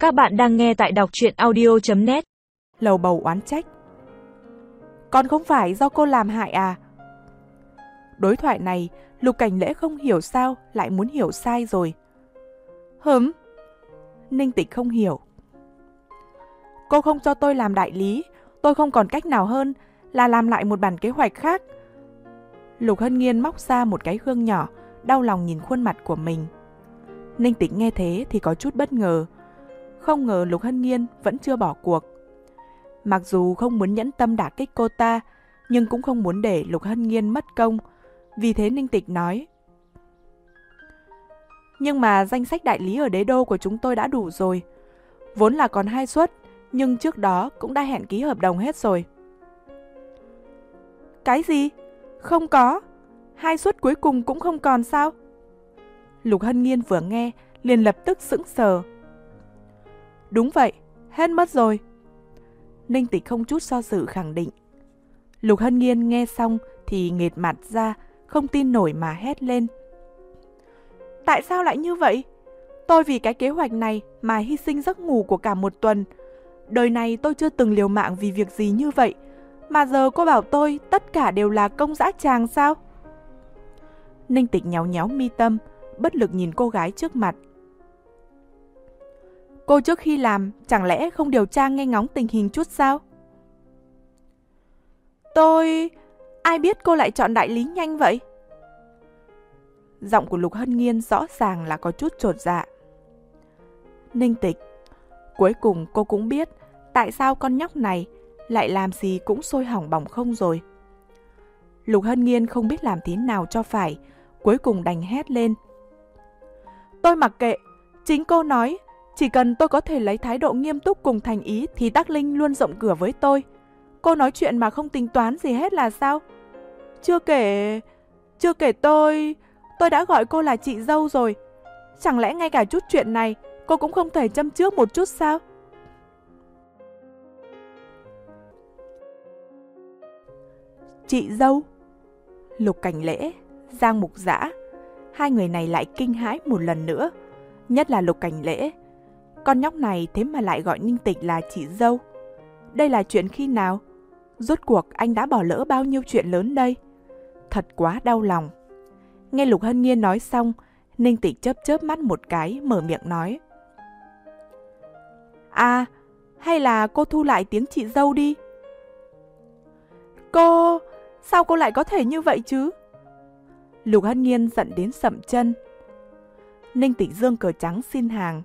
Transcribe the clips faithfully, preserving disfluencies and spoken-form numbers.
Các bạn đang nghe tại đọc truyện audio chấm net. Lầu bầu oán trách. Con không phải do cô làm hại à? Đối thoại này, Lục Cảnh Lễ không hiểu sao lại muốn hiểu sai rồi. Hửm? Ninh Tịch không hiểu. Cô không cho tôi làm đại lý, tôi không còn cách nào hơn là làm lại một bản kế hoạch khác. Lục Hân Nghiên móc ra một cái gương nhỏ, đau lòng nhìn khuôn mặt của mình. Ninh Tịch nghe thế thì có chút bất ngờ. Không ngờ Lục Hân Nghiên vẫn chưa bỏ cuộc. Mặc dù không muốn nhẫn tâm đả kích cô ta, nhưng cũng không muốn để Lục Hân Nghiên mất công. Vì thế Ninh Tịch nói: Nhưng mà danh sách đại lý ở đế đô của chúng tôi đã đủ rồi. Vốn là còn hai suất, nhưng trước đó cũng đã hẹn ký hợp đồng hết rồi. Cái gì? Không có? Hai suất cuối cùng cũng không còn sao? Lục Hân Nghiên vừa nghe, liền lập tức sững sờ. Đúng vậy, hết mất rồi. Ninh Tịch không chút do dự khẳng định. Lục Hân Nghiên nghe xong thì nghệt mặt ra, không tin nổi mà hét lên. Tại sao lại như vậy? Tôi vì cái kế hoạch này mà hy sinh giấc ngủ của cả một tuần. Đời này tôi chưa từng liều mạng vì việc gì như vậy. Mà giờ cô bảo tôi tất cả đều là công dã tràng sao? Ninh Tịch nhéo nhéo mi tâm, bất lực nhìn cô gái trước mặt. Cô trước khi làm chẳng lẽ không điều tra nghe ngóng tình hình chút sao? Tôi... Ai biết cô lại chọn đại lý nhanh vậy? Giọng của Lục Hân Nghiên rõ ràng là có chút chột dạ. Ninh Tịch, cuối cùng cô cũng biết tại sao con nhóc này lại làm gì cũng sôi hỏng bỏng không rồi. Lục Hân Nghiên không biết làm thế nào cho phải, cuối cùng đành hét lên. Tôi mặc kệ, chính cô nói, chỉ cần tôi có thể lấy thái độ nghiêm túc cùng thành ý thì Đắc Linh luôn rộng cửa với tôi. Cô nói chuyện mà không tính toán gì hết là sao? Chưa kể... Chưa kể tôi... Tôi đã gọi cô là chị dâu rồi. Chẳng lẽ ngay cả chút chuyện này cô cũng không thể châm chước một chút sao? Chị dâu? Lục Cảnh Lễ, Giang Mục Dã, hai người này lại kinh hãi một lần nữa. Nhất là Lục Cảnh Lễ. Con nhóc này thế mà lại gọi Ninh Tịch là chị dâu. Đây là chuyện khi nào? Rốt cuộc anh đã bỏ lỡ bao nhiêu chuyện lớn đây? Thật quá đau lòng. Nghe Lục Hân Nghiên nói xong, Ninh Tịch chớp chớp mắt một cái, mở miệng nói. À, hay là cô thu lại tiếng chị dâu đi? Cô... Sao cô lại có thể như vậy chứ? Lục Hân Nghiên giận đến sậm chân. Ninh Tịch giương cờ trắng xin hàng.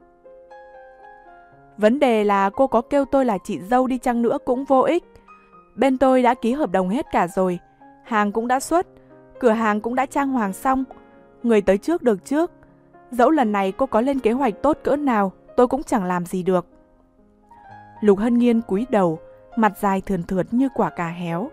Vấn đề là cô có kêu tôi là chị dâu đi chăng nữa cũng vô ích. Bên tôi đã ký hợp đồng hết cả rồi. Hàng cũng đã xuất. Cửa hàng cũng đã trang hoàng xong. Người tới trước được trước. Dẫu lần này cô có lên kế hoạch tốt cỡ nào, tôi cũng chẳng làm gì được. Lục Hân Nghiên cúi đầu, mặt dài thườn thượt như quả cà héo.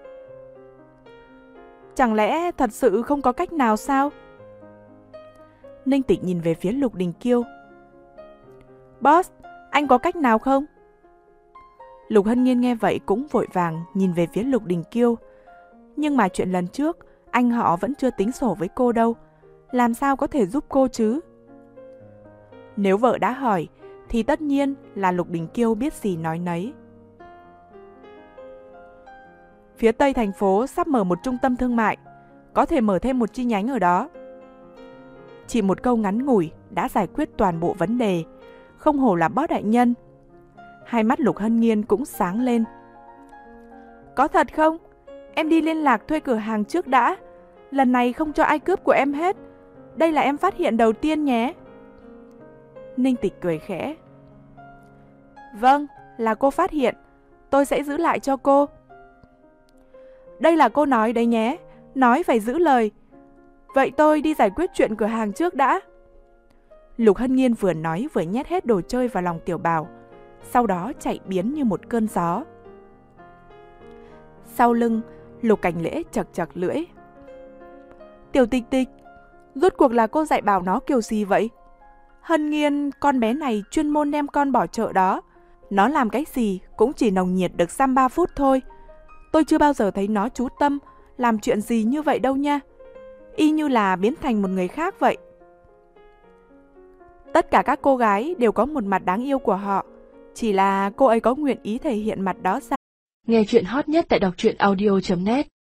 Chẳng lẽ thật sự không có cách nào sao? Ninh Tịch nhìn về phía Lục Đình Kiêu. Boss, anh có cách nào không? Lục Hân Nghiên nghe vậy cũng vội vàng nhìn về phía Lục Đình Kiêu. Nhưng mà chuyện lần trước, anh họ vẫn chưa tính sổ với cô đâu. Làm sao có thể giúp cô chứ? Nếu vợ đã hỏi, thì tất nhiên là Lục Đình Kiêu biết gì nói nấy. Phía tây thành phố sắp mở một trung tâm thương mại, có thể mở thêm một chi nhánh ở đó. Chỉ một câu ngắn ngủi đã giải quyết toàn bộ vấn đề, không hổ là boss đại nhân. Hai mắt Lục Hân Nghiên cũng sáng lên. Có thật không? Em đi liên lạc thuê cửa hàng trước đã. Lần này không cho ai cướp của em hết. Đây là em phát hiện đầu tiên nhé. Ninh Tịch cười khẽ. Vâng, là cô phát hiện. Tôi sẽ giữ lại cho cô. Đây là cô nói đấy nhé. Nói phải giữ lời. Vậy tôi đi giải quyết chuyện cửa hàng trước đã. Lục Hân Nghiên vừa nói vừa nhét hết đồ chơi vào lòng Tiểu Bảo, sau đó chạy biến như một cơn gió. Sau lưng, Lục Cảnh Lễ chật chật lưỡi. Tiểu Tịch Tịch, rốt cuộc là cô dạy bảo nó kiểu gì vậy? Hân Nghiên, con bé này chuyên môn đem con bỏ chợ đó. Nó làm cái gì cũng chỉ nồng nhiệt được dăm ba phút thôi. Tôi chưa bao giờ thấy nó chú tâm làm chuyện gì như vậy đâu nha. Y như là biến thành một người khác vậy. Tất cả các cô gái đều có một mặt đáng yêu của họ. Chỉ là cô ấy có nguyện ý thể hiện mặt đó sao? Nghe chuyện hot nhất tại đọc truyện audio chấm net